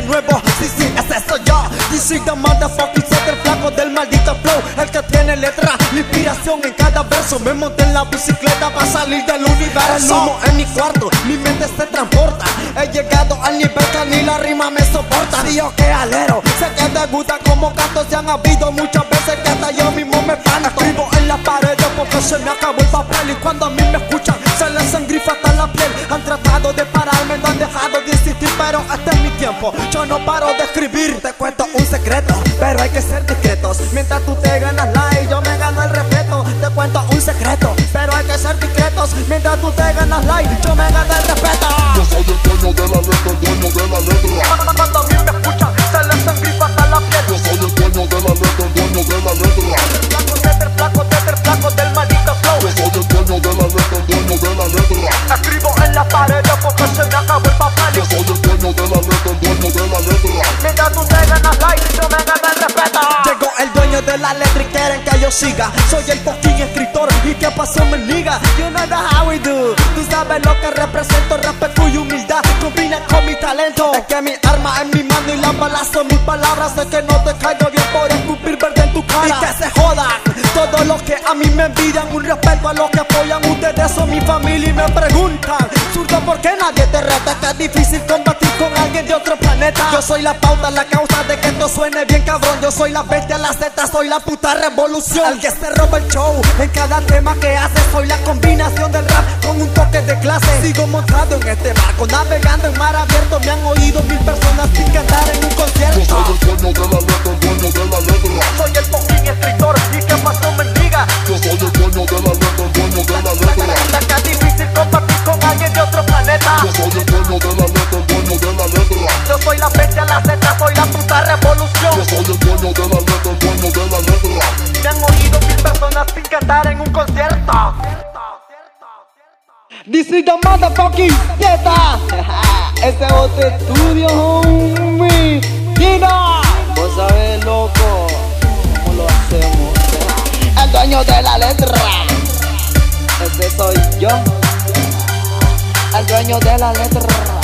nuevo, sí, ese soy yo. DC the motherfucking set, el flaco del maldito flow, el que tiene letra, la inspiración en cada verso. Me monté en la bicicleta para salir del universo. El humo en mi cuarto, mi mente se transporta. He llegado al nivel que ni la rima me soporta. Si yo que alero, sé que te gusta como canto. Se han habido muchas veces que hasta yo mismo me espanto. Escribo en la pared porque se me acabó el papel. Y cuando a mí me escuchan, se les engrifa hasta la piel. Han tratado de pararme, no han dejado de insistir, pero este es mi tiempo, yo no paro de escribir. Te cuento un secreto, pero hay que ser discretos. Mientras tú te ganas like, yo me gano el respeto. Te cuento un secreto, pero hay que ser discretos. Mientras tú te ganas like, yo me gano el respeto. Yo soy el dueño de la letra, el dueño de la letra. Cuando a mí me escuchan, se les engrifa hasta la piel. Yo soy el dueño de la letra, el dueño de la letra. Flaco del maldito flow. Yo soy el dueño de la letra, el dueño de la letra. Escribo en la pared porque se me acabó el papel. Yo soy el dueño de la letra, el dueño de la letra. Mientras tú te ganas like, yo me gano el respeto. Llegó el dueño de la letra y quieren que yo siga. Soy el fucking escritor y qué pasó me liga. You know how we do. Tú sabes lo que represento, respeto y humildad combina con mi talento. Es que mi arma es mi mano y las balas son mis palabras. Sé que no te caigo bien por escupir verde en tu cara. Y que se jodan todos los que a mí me envidian. Un respeto a los que apoyan. Ustedes son mi familia y me preguntan, zurdo, ¿por qué nadie te reta? Que es difícil combatir con alguien de otro planeta. Yo soy la pauta, la causa de que esto suene bien cabrón. Yo soy la bestia, la Z, soy la puta revolución. El que se roba el show en cada tema que hace. Soy la combinación del rap con un toque de clase. Sigo montado en este barco, navegando en mar abierto. Me han oído 1000 personas sin cantar en un concierto. Yo soy el dueño de la letra, el dueño de la letra. Soy el fucking escritor y qué pasó me diga. Yo soy el dueño de la letra, el dueño de la letra. Que es difícil compartir con alguien de otro planeta. Yo soy el dueño de la letra, el dueño de la letra. Yo soy la bestia, la Z, soy la puta revolución. Yo soy el dueño de la letra, el dueño de la letra. Me han oído 1000 personas sin cantar en un concierto. This is the motherfucking Z. Este es otro estudio, homie. Gina, vos sabés, loco, cómo lo hacemos. El dueño de la letra, ese soy yo. El dueño de la letra.